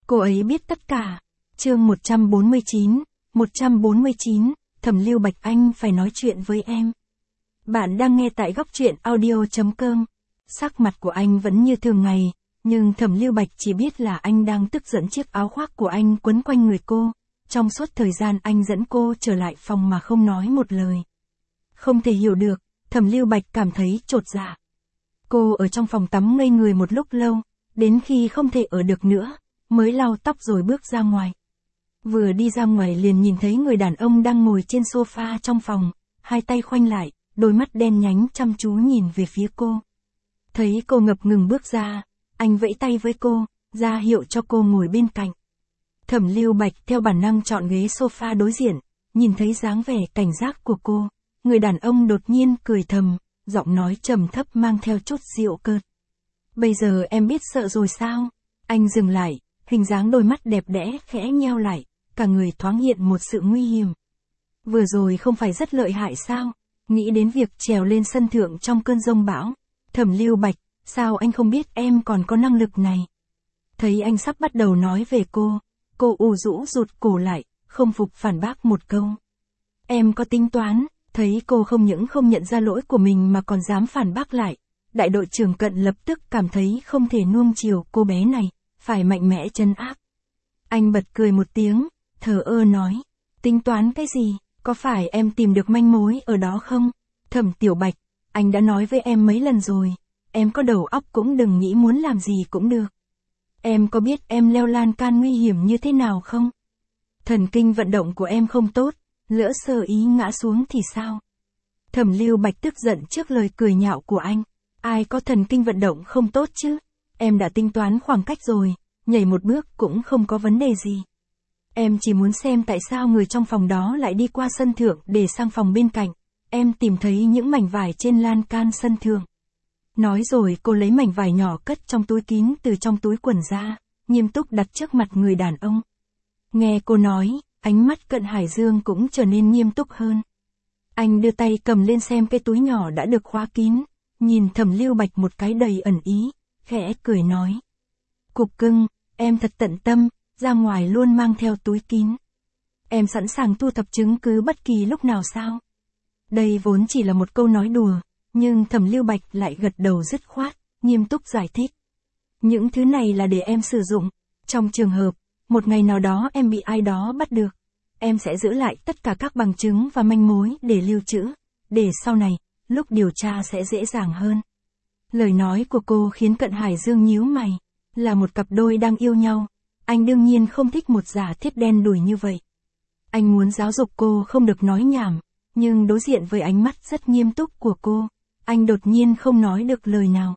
Cô ấy biết tất cả. Chương 149, 149, Thẩm Lưu Bạch, anh phải nói chuyện với em. Bạn đang nghe tại góc truyện audio.com. Sắc mặt của anh vẫn như thường ngày, nhưng Thẩm Lưu Bạch chỉ biết là anh đang tức giận chiếc áo khoác của anh quấn quanh người cô. Trong suốt thời gian anh dẫn cô trở lại phòng mà không nói một lời. Không thể hiểu được, Thẩm Lưu Bạch cảm thấy chột dạ. Cô ở trong phòng tắm ngây người một lúc lâu, đến khi không thể ở được nữa, mới lau tóc rồi bước ra ngoài. Vừa đi ra ngoài liền nhìn thấy người đàn ông đang ngồi trên sofa trong phòng, hai tay khoanh lại, đôi mắt đen nhánh chăm chú nhìn về phía cô. Thấy cô ngập ngừng bước ra, anh vẫy tay với cô, ra hiệu cho cô ngồi bên cạnh. Thẩm Lưu Bạch theo bản năng chọn ghế sofa đối diện, nhìn thấy dáng vẻ cảnh giác của cô, người đàn ông đột nhiên cười thầm, giọng nói trầm thấp mang theo chút giễu cợt. Bây giờ em biết sợ rồi sao? Anh dừng lại, hình dáng đôi mắt đẹp đẽ khẽ nheo lại, cả người thoáng hiện một sự nguy hiểm. Vừa rồi không phải rất lợi hại sao? Nghĩ đến việc trèo lên sân thượng trong cơn giông bão. Thẩm Lưu Bạch, sao anh không biết em còn có năng lực này? Thấy anh sắp bắt đầu nói về cô ù rũ rụt cổ lại, không phục phản bác một câu. Em có tính toán. Thấy cô không những không nhận ra lỗi của mình mà còn dám phản bác lại. Đại đội trưởng Cận lập tức cảm thấy không thể nuông chiều cô bé này, phải mạnh mẽ trấn áp. Anh bật cười một tiếng, thờ ơ nói, tính toán cái gì, có phải em tìm được manh mối ở đó không? Thẩm Tiểu Bạch, anh đã nói với em mấy lần rồi, em có đầu óc cũng đừng nghĩ muốn làm gì cũng được. Em có biết em leo lan can nguy hiểm như thế nào không? Thần kinh vận động của em không tốt, lỡ sơ ý ngã xuống thì sao? Thẩm Lưu Bạch tức giận trước lời cười nhạo của anh. Ai có thần kinh vận động không tốt chứ? Em đã tính toán khoảng cách rồi, nhảy một bước cũng không có vấn đề gì. Em chỉ muốn xem tại sao người trong phòng đó lại đi qua sân thượng để sang phòng bên cạnh. Em tìm thấy những mảnh vải trên lan can sân thượng. Nói rồi cô lấy mảnh vải nhỏ cất trong túi kín từ trong túi quần ra, nghiêm túc đặt trước mặt người đàn ông. Nghe cô nói, ánh mắt Cận Hải Dương cũng trở nên nghiêm túc hơn. Anh đưa tay cầm lên xem cái túi nhỏ đã được khóa kín, nhìn Thẩm Lưu Bạch một cái đầy ẩn ý, khẽ cười nói. Cục cưng, em thật tận tâm, ra ngoài luôn mang theo túi kín. Em sẵn sàng thu thập chứng cứ bất kỳ lúc nào sao? Đây vốn chỉ là một câu nói đùa, nhưng Thẩm Lưu Bạch lại gật đầu dứt khoát, nghiêm túc giải thích. Những thứ này là để em sử dụng, trong trường hợp, một ngày nào đó em bị ai đó bắt được. Em sẽ giữ lại tất cả các bằng chứng và manh mối để lưu trữ, để sau này, lúc điều tra sẽ dễ dàng hơn. Lời nói của cô khiến Cận Hải Dương nhíu mày, là một cặp đôi đang yêu nhau, anh đương nhiên không thích một giả thiết đen đủi như vậy. Anh muốn giáo dục cô không được nói nhảm, nhưng đối diện với ánh mắt rất nghiêm túc của cô, anh đột nhiên không nói được lời nào.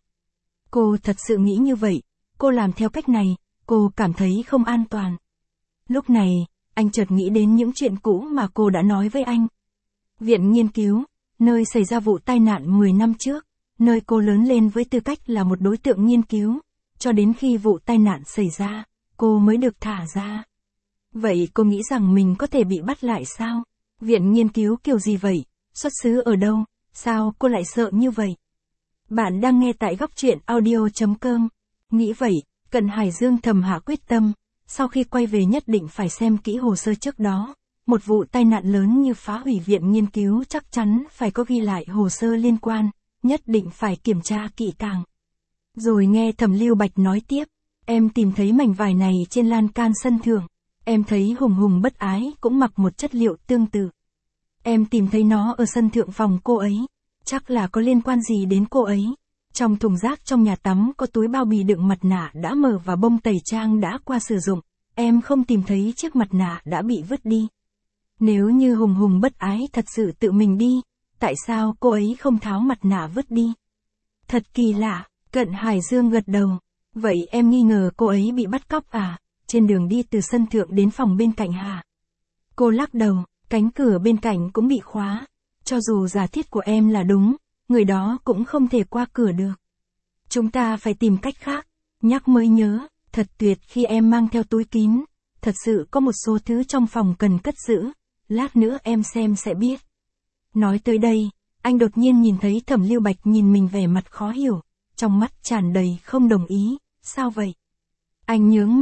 Cô thật sự nghĩ như vậy, cô làm theo cách này, cô cảm thấy không an toàn. Lúc này, anh chợt nghĩ đến những chuyện cũ mà cô đã nói với anh. Viện nghiên cứu, nơi xảy ra vụ tai nạn 10 năm trước, nơi cô lớn lên với tư cách là một đối tượng nghiên cứu, cho đến khi vụ tai nạn xảy ra, cô mới được thả ra. Vậy cô nghĩ rằng mình có thể bị bắt lại sao? Viện nghiên cứu kiểu gì vậy? Xuất xứ ở đâu? Sao cô lại sợ như vậy? Bạn đang nghe tại góc truyện audio.com. Nghĩ vậy, Cận Hải Dương thầm hạ quyết tâm, sau khi quay về nhất định phải xem kỹ hồ sơ trước đó. Một vụ tai nạn lớn như phá hủy viện nghiên cứu chắc chắn phải có ghi lại hồ sơ liên quan, nhất định phải kiểm tra kỹ càng. Rồi nghe Thẩm Lưu Bạch nói tiếp, em tìm thấy mảnh vải này trên lan can sân thượng, em thấy Hùng Hùng Bất Ái cũng mặc một chất liệu tương tự. Em tìm thấy nó ở sân thượng phòng cô ấy, chắc là có liên quan gì đến cô ấy. Trong thùng rác trong nhà tắm có túi bao bì đựng mặt nạ đã mở và bông tẩy trang đã qua sử dụng, em không tìm thấy chiếc mặt nạ đã bị vứt đi. Nếu như Hùng Hùng Bất Ái thật sự tự mình đi, tại sao cô ấy không tháo mặt nạ vứt đi? Thật kỳ lạ, Cận Hải Dương gật đầu. Vậy em nghi ngờ cô ấy bị bắt cóc à? Trên đường đi từ sân thượng đến phòng bên cạnh hả? Cô lắc đầu, cánh cửa bên cạnh cũng bị khóa. Cho dù giả thiết của em là đúng, người đó cũng không thể qua cửa được. Chúng ta phải tìm cách khác. Nhắc mới nhớ, thật tuyệt khi em mang theo túi kín. Thật sự có một số thứ trong phòng cần cất giữ. Lát nữa em xem sẽ biết. Nói tới đây, anh đột nhiên nhìn thấy Thẩm Lưu Bạch nhìn mình vẻ mặt khó hiểu, trong mắt tràn đầy không đồng ý. Sao vậy? Anh nhướng mày,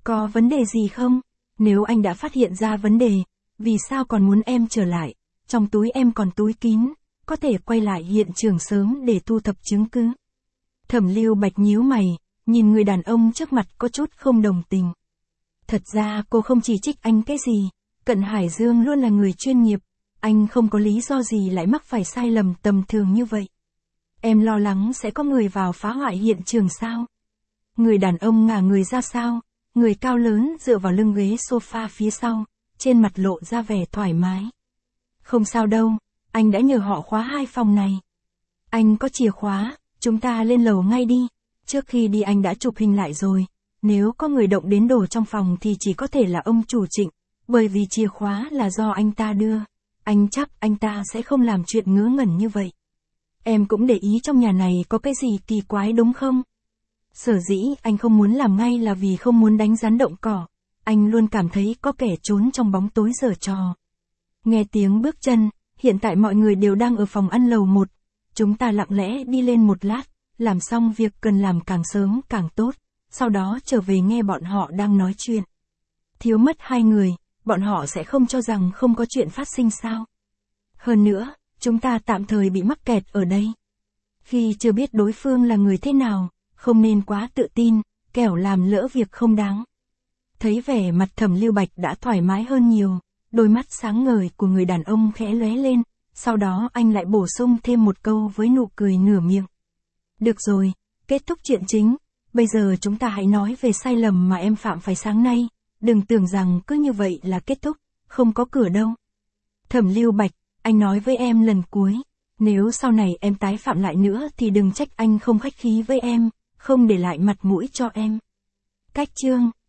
Có vấn đề gì không? Nếu anh đã phát hiện ra vấn đề, vì sao còn muốn em trở lại? Trong túi em còn túi kín, có thể quay lại hiện trường sớm để thu thập chứng cứ. Thẩm Lưu Bạch nhíu mày, nhìn người đàn ông trước mặt có chút không đồng tình. Thật ra cô không chỉ trích anh cái gì, Cận Hải Dương luôn là người chuyên nghiệp, anh không có lý do gì lại mắc phải sai lầm tầm thường như vậy. Em lo lắng sẽ có người vào phá hoại hiện trường sao? Người đàn ông ngả người ra sau, người cao lớn dựa vào lưng ghế sofa phía sau, trên mặt lộ ra vẻ thoải mái. Không sao đâu, anh đã nhờ họ khóa 2 phòng này. Anh có chìa khóa, chúng ta lên lầu ngay đi. Trước khi đi anh đã chụp hình lại rồi, nếu có người động đến đồ trong phòng thì chỉ có thể là ông chủ Trịnh, bởi vì chìa khóa là do anh ta đưa. Anh chắc anh ta sẽ không làm chuyện ngớ ngẩn như vậy. Em cũng để ý trong nhà này có cái gì kỳ quái đúng không? Sở dĩ anh không muốn làm ngay là vì không muốn đánh rắn động cỏ. Anh luôn cảm thấy có kẻ trốn trong bóng tối giở trò. Nghe tiếng bước chân, hiện tại mọi người đều đang ở phòng ăn lầu 1. Chúng ta lặng lẽ đi lên một lát, làm xong việc cần làm càng sớm càng tốt, sau đó trở về nghe bọn họ đang nói chuyện. Thiếu mất 2 người, bọn họ sẽ không cho rằng không có chuyện phát sinh sao. Hơn nữa, chúng ta tạm thời bị mắc kẹt ở đây. Khi chưa biết đối phương là người thế nào, không nên quá tự tin, kẻo làm lỡ việc không đáng. Thấy vẻ mặt Thẩm Lưu Bạch đã thoải mái hơn nhiều, đôi mắt sáng ngời của người đàn ông khẽ lóe lên, sau đó anh lại bổ sung thêm một câu với nụ cười nửa miệng. Được rồi, kết thúc chuyện chính, bây giờ chúng ta hãy nói về sai lầm mà em phạm phải sáng nay, đừng tưởng rằng cứ như vậy là kết thúc, không có cửa đâu. Thẩm Lưu Bạch, anh nói với em lần cuối, nếu sau này em tái phạm lại nữa thì đừng trách anh không khách khí với em, không để lại mặt mũi cho em. Cách chương